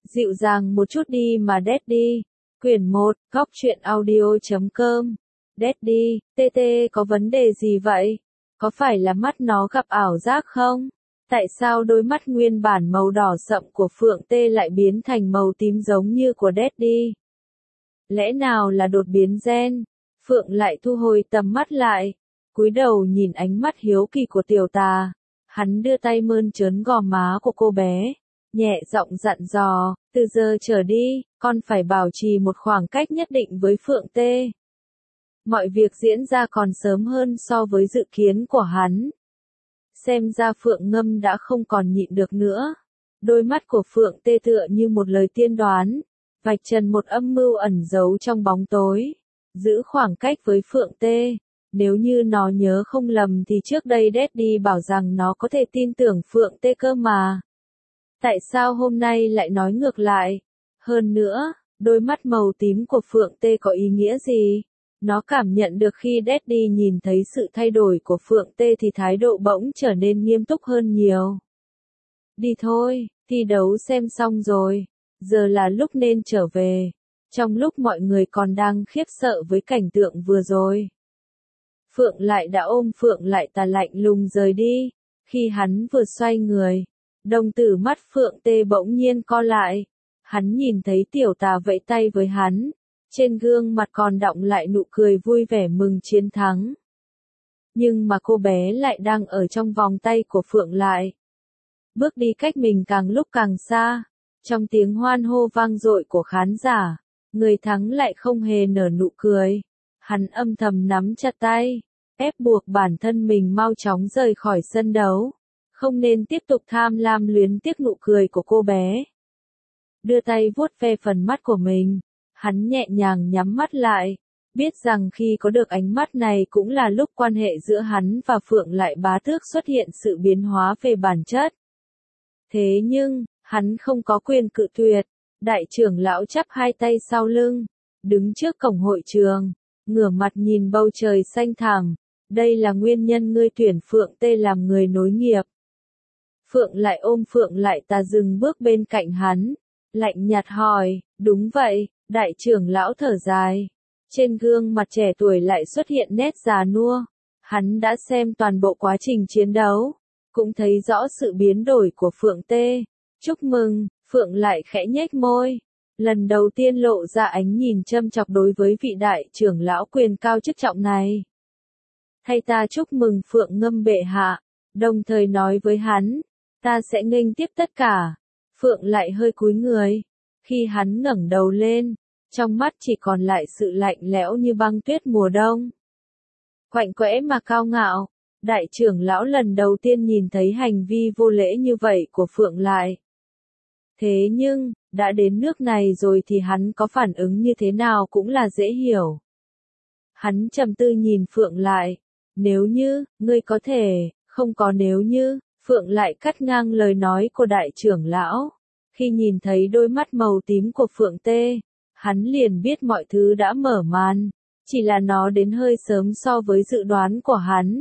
Dịu dàng một chút đi mà Daddy. Quyển 1, Góc truyện audio.com. Daddy, TT có vấn đề gì vậy? Có phải là mắt nó gặp ảo giác không? Tại sao đôi mắt nguyên bản màu đỏ sậm của Phượng Tê lại biến thành màu tím giống như của Daddy? Lẽ nào là đột biến gen? Phượng lại thu hồi tầm mắt lại, cúi đầu nhìn ánh mắt hiếu kỳ của Tiểu Tà. Hắn đưa tay mơn trớn gò má của cô bé, nhẹ giọng dặn dò, từ giờ trở đi, con phải bảo trì một khoảng cách nhất định với Phượng Tê. Mọi việc diễn ra còn sớm hơn so với dự kiến của hắn. Xem ra Phượng Ngâm đã không còn nhịn được nữa. Đôi mắt của Phượng Tê tựa như một lời tiên đoán, vạch trần một âm mưu ẩn giấu trong bóng tối. Giữ khoảng cách với Phượng Tê. Nếu như nó nhớ không lầm thì trước đây Daddy bảo rằng nó có thể tin tưởng Phượng Tê cơ mà. Tại sao hôm nay lại nói ngược lại? Hơn nữa, đôi mắt màu tím của Phượng Tê có ý nghĩa gì? Nó cảm nhận được khi Daddy nhìn thấy sự thay đổi của Phượng Tê thì thái độ bỗng trở nên nghiêm túc hơn nhiều. Đi thôi, thi đấu xem xong rồi. Giờ là lúc nên trở về. Trong lúc mọi người còn đang khiếp sợ với cảnh tượng vừa rồi, Phượng lại đã ôm Phượng lại Tà lạnh lùng rời đi. Khi hắn vừa xoay người, đồng tử mắt Phượng Tê bỗng nhiên co lại. Hắn nhìn thấy Tiểu Tà vẫy tay với hắn. Trên gương mặt còn đọng lại nụ cười vui vẻ mừng chiến thắng. Nhưng mà cô bé lại đang ở trong vòng tay của Phượng lại. Bước đi cách mình càng lúc càng xa. Trong tiếng hoan hô vang dội của khán giả, người thắng lại không hề nở nụ cười. Hắn âm thầm nắm chặt tay, ép buộc bản thân mình mau chóng rời khỏi sân đấu. Không nên tiếp tục tham lam luyến tiếc nụ cười của cô bé. Đưa tay vuốt ve phần mắt của mình, hắn nhẹ nhàng nhắm mắt lại, biết rằng khi có được ánh mắt này cũng là lúc quan hệ giữa hắn và Phượng lại bá tước xuất hiện sự biến hóa về bản chất. Thế nhưng, hắn không có quyền cự tuyệt. Đại trưởng lão chắp hai tay sau lưng, đứng trước cổng hội trường, ngửa mặt nhìn bầu trời xanh thẳm. Đây là nguyên nhân ngươi tuyển Phượng Tê làm người nối nghiệp. Phượng lại ôm Phượng lại Tà dừng bước bên cạnh hắn, lạnh nhạt hỏi, đúng vậy. Đại trưởng lão thở dài, trên gương mặt trẻ tuổi lại xuất hiện nét già nua. Hắn đã xem toàn bộ quá trình chiến đấu, cũng thấy rõ sự biến đổi của Phượng Tê. Chúc mừng, Phượng lại khẽ nhếch môi, lần đầu tiên lộ ra ánh nhìn châm chọc đối với vị đại trưởng lão quyền cao chức trọng này. Thay ta chúc mừng Phượng Ngâm bệ hạ, đồng thời nói với hắn, ta sẽ nghênh tiếp tất cả. Phượng lại hơi cúi người. Khi hắn ngẩng đầu lên, trong mắt chỉ còn lại sự lạnh lẽo như băng tuyết mùa đông. Quạnh quẽ mà cao ngạo, đại trưởng lão lần đầu tiên nhìn thấy hành vi vô lễ như vậy của Phượng lại. Thế nhưng, đã đến nước này rồi thì hắn có phản ứng như thế nào cũng là dễ hiểu. Hắn trầm tư nhìn Phượng lại, nếu như, ngươi có thể, không có nếu như. Phượng lại cắt ngang lời nói của đại trưởng lão. Khi nhìn thấy đôi mắt màu tím của Phượng Tê, hắn liền biết mọi thứ đã mở màn, chỉ là nó đến hơi sớm so với dự đoán của hắn.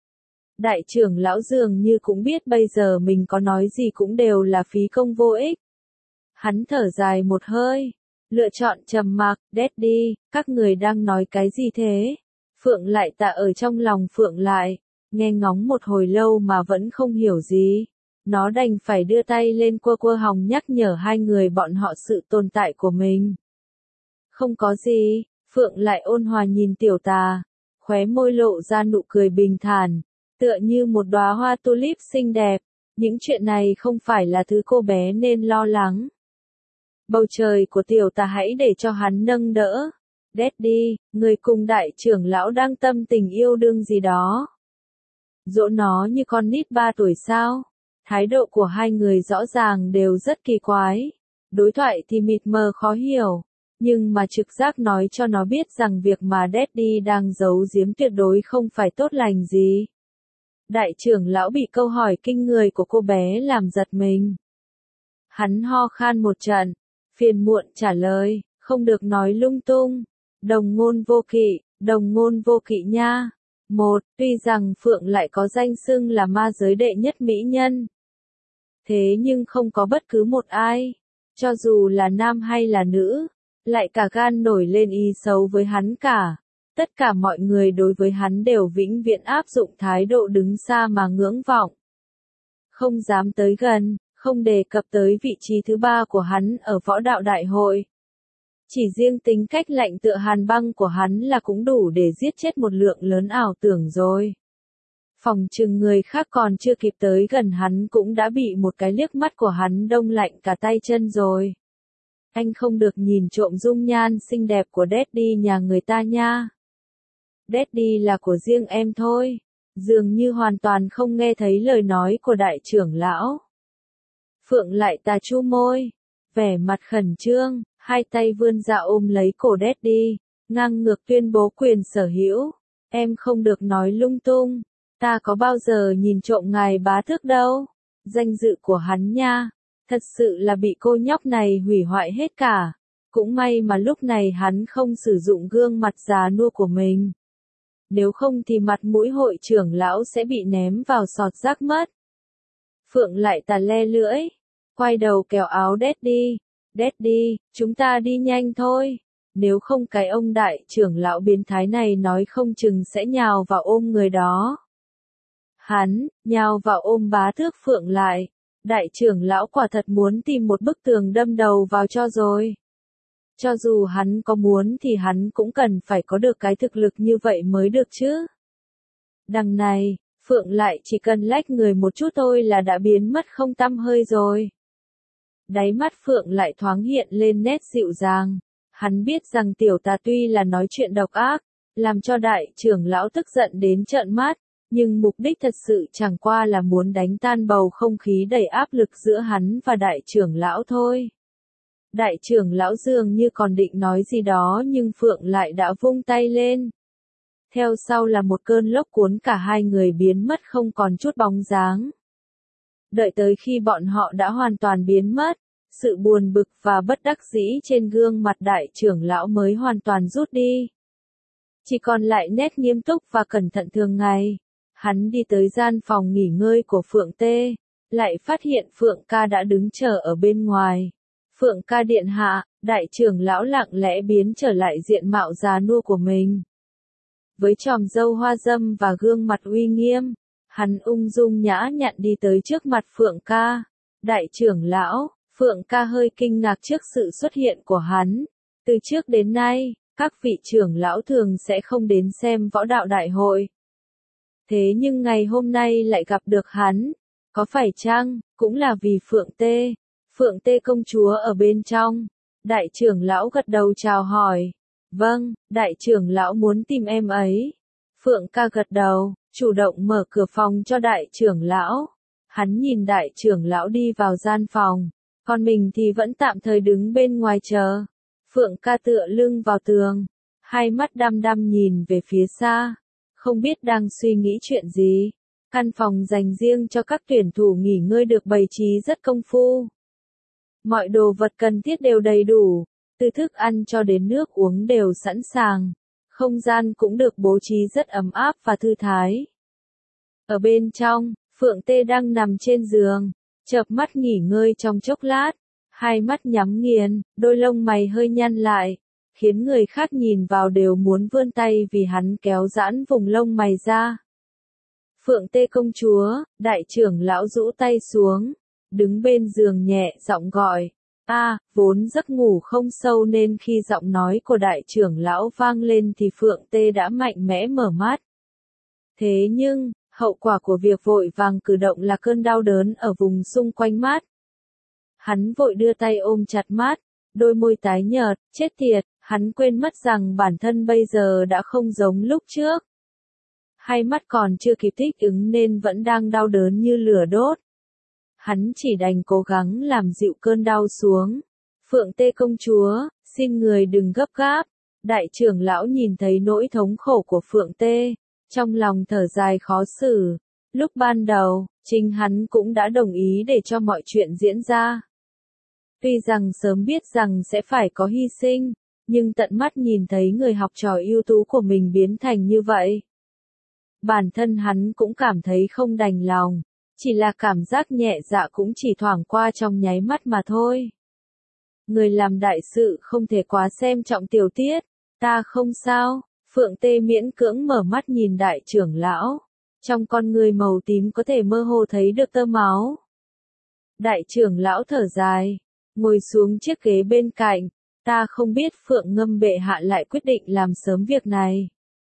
Đại trưởng lão dường như cũng biết bây giờ mình có nói gì cũng đều là phí công vô ích. Hắn thở dài một hơi, lựa chọn trầm mặc. Daddy, các người đang nói cái gì thế? Phượng lại Tà ở trong lòng Phượng lại, nghe ngóng một hồi lâu mà vẫn không hiểu gì. Nó đành phải đưa tay lên quơ hòng nhắc nhở hai người bọn họ sự tồn tại của mình. Không có gì, Phượng lại ôn hòa nhìn Tiểu Tà, khóe môi lộ ra nụ cười bình thản, tựa như một đóa hoa tulip xinh đẹp. Những chuyện này không phải là thứ cô bé nên lo lắng. Bầu trời của Tiểu Tà hãy để cho hắn nâng đỡ. Daddy, người cùng đại trưởng lão đang tâm tình yêu đương gì đó. Dỗ nó như con nít 3 tuổi sao? Thái độ của hai người rõ ràng đều rất kỳ quái. Đối thoại thì mịt mờ khó hiểu, nhưng mà trực giác nói cho nó biết rằng việc mà Daddy đang giấu giếm tuyệt đối không phải tốt lành gì. Đại trưởng lão bị câu hỏi kinh người của cô bé làm giật mình. Hắn ho khan một trận, phiền muộn trả lời, không được nói lung tung. Đồng ngôn vô kỵ nha. Tuy rằng Phượng lại có danh xưng là ma giới đệ nhất mỹ nhân. Thế nhưng không có bất cứ một ai Cho dù là nam hay là nữ, lại cả gan nổi lên ý xấu với hắn cả. Tất cả mọi người đối với hắn đều vĩnh viễn áp dụng thái độ đứng xa mà ngưỡng vọng. Không dám tới gần, không đề cập tới vị trí thứ 3 của hắn ở võ đạo đại hội. Chỉ riêng tính cách lạnh tựa hàn băng của hắn là cũng đủ để giết chết một lượng lớn ảo tưởng rồi. Phòng chừng người khác còn chưa kịp tới gần hắn cũng đã bị một cái liếc mắt của hắn đông lạnh cả tay chân rồi. Anh không được nhìn trộm dung nhan xinh đẹp của Daddy nhà người ta nha. Daddy là của riêng em thôi. Dường như hoàn toàn không nghe thấy lời nói của đại trưởng lão. Phượng lại tà chu môi, vẻ mặt khẩn trương, hai tay vươn ra ôm lấy cổ Daddy, ngang ngược tuyên bố quyền sở hữu. Em không được nói lung tung, ta có bao giờ nhìn trộm ngài bá tước đâu. Danh dự của hắn nha, thật sự là bị cô nhóc này hủy hoại hết cả. Cũng may mà lúc này hắn không sử dụng gương mặt già nua của mình. Nếu không thì mặt mũi hội trưởng lão sẽ bị ném vào sọt rác mất. Phượng lại tà le lưỡi, quay đầu kéo áo Daddy. Daddy, chúng ta đi nhanh thôi. Nếu không cái ông đại trưởng lão biến thái này nói không chừng sẽ nhào vào ôm người đó. Hắn, nhào vào ôm bá tước Phượng lại. Đại trưởng lão quả thật muốn tìm một bức tường đâm đầu vào cho rồi. Cho dù hắn có muốn thì hắn cũng cần phải có được cái thực lực như vậy mới được chứ. Đằng này, Phượng lại chỉ cần lách người một chút thôi là đã biến mất không tăm hơi rồi. Đáy mắt Phượng lại thoáng hiện lên nét dịu dàng. Hắn biết rằng tiểu tà tuy là nói chuyện độc ác, làm cho đại trưởng lão tức giận đến trợn mắt, nhưng mục đích thật sự chẳng qua là muốn đánh tan bầu không khí đầy áp lực giữa hắn và đại trưởng lão thôi. Đại trưởng lão dường như còn định nói gì đó nhưng Phượng lại đã vung tay lên. Theo sau là một cơn lốc cuốn cả hai người biến mất không còn chút bóng dáng. Đợi tới khi bọn họ đã hoàn toàn biến mất, sự buồn bực và bất đắc dĩ trên gương mặt đại trưởng lão mới hoàn toàn rút đi. Chỉ còn lại nét nghiêm túc và cẩn thận thường ngày. Hắn đi tới gian phòng nghỉ ngơi của Phượng Tê, lại phát hiện Phượng ca đã đứng chờ ở bên ngoài. Phượng ca điện hạ, đại trưởng lão lặng lẽ biến trở lại diện mạo già nua của mình. Với chòm râu hoa râm và gương mặt uy nghiêm, hắn ung dung nhã nhặn đi tới trước mặt Phượng ca. Đại trưởng lão, Phượng ca hơi kinh ngạc trước sự xuất hiện của hắn. Từ trước đến nay, các vị trưởng lão thường sẽ không đến xem võ đạo đại hội. Thế nhưng ngày hôm nay lại gặp được hắn, có phải chăng, cũng là vì Phượng Tê công chúa ở bên trong. Đại trưởng lão gật đầu chào hỏi. Vâng, đại trưởng lão muốn tìm em ấy. Phượng ca gật đầu, chủ động mở cửa phòng cho đại trưởng lão. Hắn nhìn đại trưởng lão đi vào gian phòng, còn mình thì vẫn tạm thời đứng bên ngoài chờ. Phượng ca tựa lưng vào tường, hai mắt đăm đăm nhìn về phía xa, không biết đang suy nghĩ chuyện gì. Căn phòng dành riêng cho các tuyển thủ nghỉ ngơi được bày trí rất công phu. Mọi đồ vật cần thiết đều đầy đủ, từ thức ăn cho đến nước uống đều sẵn sàng. Không gian cũng được bố trí rất ấm áp và thư thái. Ở bên trong, Phượng Tê đang nằm trên giường, chợp mắt nghỉ ngơi trong chốc lát, hai mắt nhắm nghiền, đôi lông mày hơi nhăn lại, khiến người khác nhìn vào đều muốn vươn tay vì hắn kéo giãn vùng lông mày ra. Phượng Tê công chúa, đại trưởng lão rũ tay xuống, đứng bên giường nhẹ giọng gọi. Vốn giấc ngủ không sâu nên khi giọng nói của đại trưởng lão vang lên thì Phượng Tê đã mạnh mẽ mở mắt. Thế nhưng, hậu quả của việc vội vàng cử động là cơn đau đớn ở vùng xung quanh mắt. Hắn vội đưa tay ôm chặt mắt, đôi môi tái nhợt, chết tiệt, hắn quên mất rằng bản thân bây giờ đã không giống lúc trước. Hai mắt còn chưa kịp thích ứng nên vẫn đang đau đớn như lửa đốt. Hắn chỉ đành cố gắng làm dịu cơn đau xuống. Phượng Tê công chúa, xin người đừng gấp gáp. Đại trưởng lão nhìn thấy nỗi thống khổ của Phượng Tê, trong lòng thở dài khó xử. Lúc ban đầu, chính hắn cũng đã đồng ý để cho mọi chuyện diễn ra. Tuy rằng sớm biết rằng sẽ phải có hy sinh, nhưng tận mắt nhìn thấy người học trò ưu tú của mình biến thành như vậy. Bản thân hắn cũng cảm thấy không đành lòng. Chỉ là cảm giác nhẹ dạ cũng chỉ thoảng qua trong nháy mắt mà thôi. Người làm đại sự không thể quá xem trọng tiểu tiết. Ta không sao. Phượng Tê miễn cưỡng mở mắt nhìn đại trưởng lão. Trong con người màu tím có thể mơ hồ thấy được tơ máu. Đại trưởng lão thở dài, ngồi xuống chiếc ghế bên cạnh. Ta không biết Phượng Ngâm bệ hạ lại quyết định làm sớm việc này.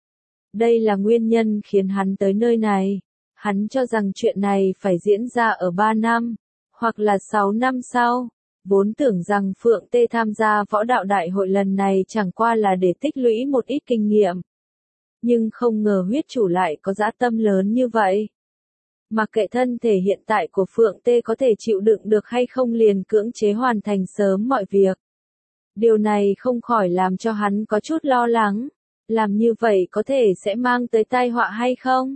Đây là nguyên nhân khiến hắn tới nơi này. Hắn cho rằng chuyện này phải diễn ra ở 3 năm, hoặc là 6 năm sau. Vốn tưởng rằng Phượng Tê tham gia võ đạo đại hội lần này chẳng qua là để tích lũy một ít kinh nghiệm. Nhưng không ngờ huyết chủ lại có dã tâm lớn như vậy. Mặc kệ thân thể hiện tại của Phượng Tê có thể chịu đựng được hay không liền cưỡng chế hoàn thành sớm mọi việc. Điều này không khỏi làm cho hắn có chút lo lắng. Làm như vậy có thể sẽ mang tới tai họa hay không?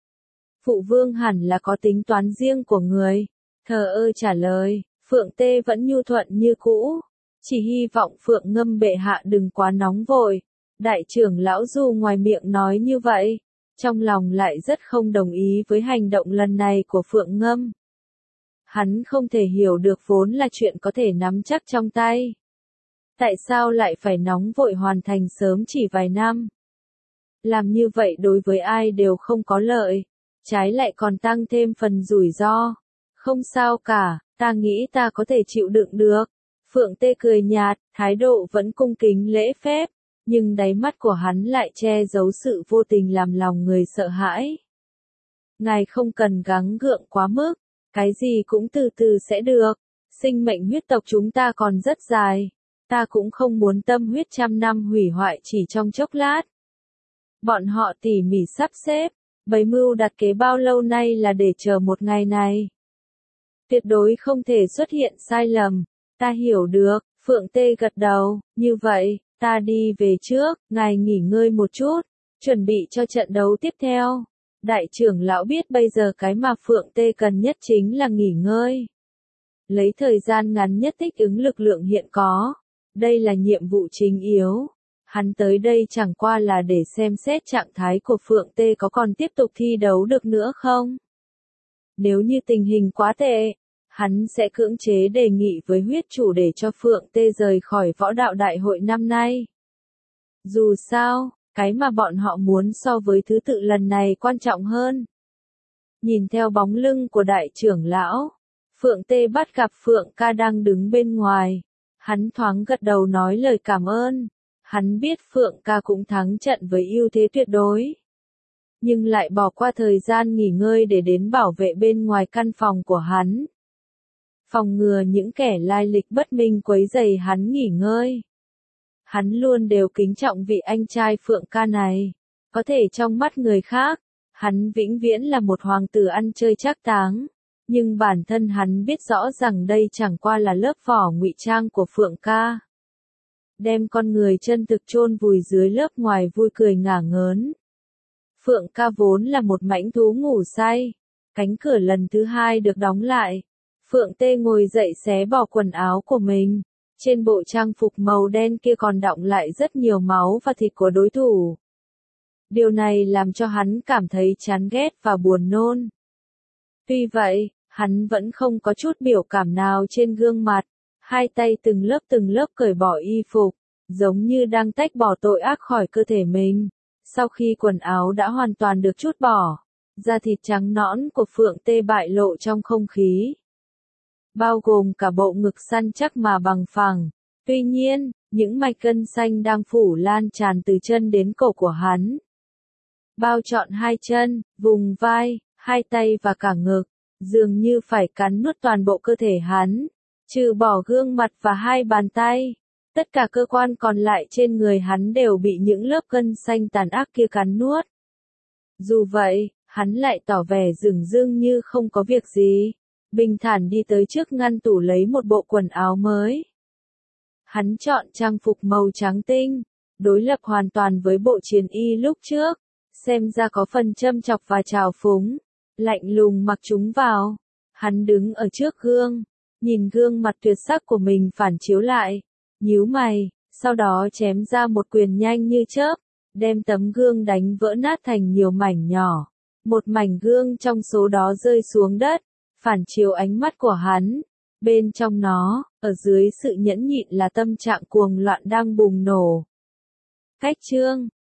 Phụ vương hẳn là có tính toán riêng của người. Thờ ơ trả lời, Phượng Tê vẫn nhu thuận như cũ. Chỉ hy vọng Phượng Ngâm bệ hạ đừng quá nóng vội. Đại trưởng lão dù ngoài miệng nói như vậy, trong lòng lại rất không đồng ý với hành động lần này của Phượng Ngâm. Hắn không thể hiểu được vốn là chuyện có thể nắm chắc trong tay. Tại sao lại phải nóng vội hoàn thành sớm chỉ vài năm? Làm như vậy đối với ai đều không có lợi, trái lại còn tăng thêm phần rủi ro. Không sao cả, ta nghĩ ta có thể chịu đựng được. Phượng Tê cười nhạt, thái độ vẫn cung kính lễ phép, nhưng đáy mắt của hắn lại che giấu sự vô tình làm lòng người sợ hãi. Ngài không cần gắng gượng quá mức, cái gì cũng từ từ sẽ được. Sinh mệnh huyết tộc chúng ta còn rất dài. Ta cũng không muốn tâm huyết 100 năm hủy hoại chỉ trong chốc lát. Bọn họ tỉ mỉ sắp xếp, bày mưu đặt kế bao lâu nay là để chờ một ngày này. Tuyệt đối không thể xuất hiện sai lầm. Ta hiểu được, Phượng Tê gật đầu, như vậy, ta đi về trước, ngài nghỉ ngơi một chút, chuẩn bị cho trận đấu tiếp theo. Đại trưởng lão biết bây giờ cái mà Phượng Tê cần nhất chính là nghỉ ngơi. Lấy thời gian ngắn nhất thích ứng lực lượng hiện có. Đây là nhiệm vụ chính yếu. Hắn tới đây chẳng qua là để xem xét trạng thái của Phượng Tê có còn tiếp tục thi đấu được nữa không. Nếu như tình hình quá tệ, hắn sẽ cưỡng chế đề nghị với huyết chủ để cho Phượng Tê rời khỏi võ đạo đại hội năm nay. Dù sao, cái mà bọn họ muốn so với thứ tự lần này quan trọng hơn. Nhìn theo bóng lưng của đại trưởng lão, Phượng Tê bắt gặp Phượng Ca đang đứng bên ngoài. Hắn thoáng gật đầu nói lời cảm ơn. Hắn biết Phượng Ca cũng thắng trận với ưu thế tuyệt đối. Nhưng lại bỏ qua thời gian nghỉ ngơi để đến bảo vệ bên ngoài căn phòng của hắn. Phòng ngừa những kẻ lai lịch bất minh quấy rầy hắn nghỉ ngơi. Hắn luôn đều kính trọng vị anh trai Phượng Ca này. Có thể trong mắt người khác, hắn vĩnh viễn là một hoàng tử ăn chơi trác táng. Nhưng bản thân hắn biết rõ rằng đây chẳng qua là lớp vỏ ngụy trang của Phượng Ca. Đem con người chân thực chôn vùi dưới lớp ngoài vui cười ngả ngớn. Phượng Ca vốn là một mãnh thú ngủ say. Cánh cửa lần thứ 2 được đóng lại. Phượng Tê ngồi dậy xé bỏ quần áo của mình. Trên bộ trang phục màu đen kia còn đọng lại rất nhiều máu và thịt của đối thủ. Điều này làm cho hắn cảm thấy chán ghét và buồn nôn. Tuy vậy, hắn vẫn không có chút biểu cảm nào trên gương mặt. Hai tay từng lớp cởi bỏ y phục, giống như đang tách bỏ tội ác khỏi cơ thể mình. Sau khi quần áo đã hoàn toàn được trút bỏ, da thịt trắng nõn của Phượng Tê bại lộ trong không khí. Bao gồm cả bộ ngực săn chắc mà bằng phẳng. Tuy nhiên, những mạch gân xanh đang phủ lan tràn từ chân đến cổ của hắn. Bao trọn hai chân, vùng vai, hai tay và cả ngực, dường như phải cắn nuốt toàn bộ cơ thể hắn. Trừ bỏ gương mặt và hai bàn tay, tất cả cơ quan còn lại trên người hắn đều bị những lớp gân xanh tàn ác kia cắn nuốt. Dù vậy, hắn lại tỏ vẻ dửng dưng như không có việc gì, bình thản đi tới trước ngăn tủ lấy một bộ quần áo mới. Hắn chọn trang phục màu trắng tinh, đối lập hoàn toàn với bộ chiến y lúc trước, xem ra có phần châm chọc và trào phúng, lạnh lùng mặc chúng vào. Hắn đứng ở trước gương, nhìn gương mặt tuyệt sắc của mình phản chiếu lại, nhíu mày, sau đó chém ra một quyền nhanh như chớp, đem tấm gương đánh vỡ nát thành nhiều mảnh nhỏ. Một mảnh gương trong số đó rơi xuống đất, phản chiếu ánh mắt của hắn. Bên trong nó, ở dưới sự nhẫn nhịn là tâm trạng cuồng loạn đang bùng nổ. Cách chương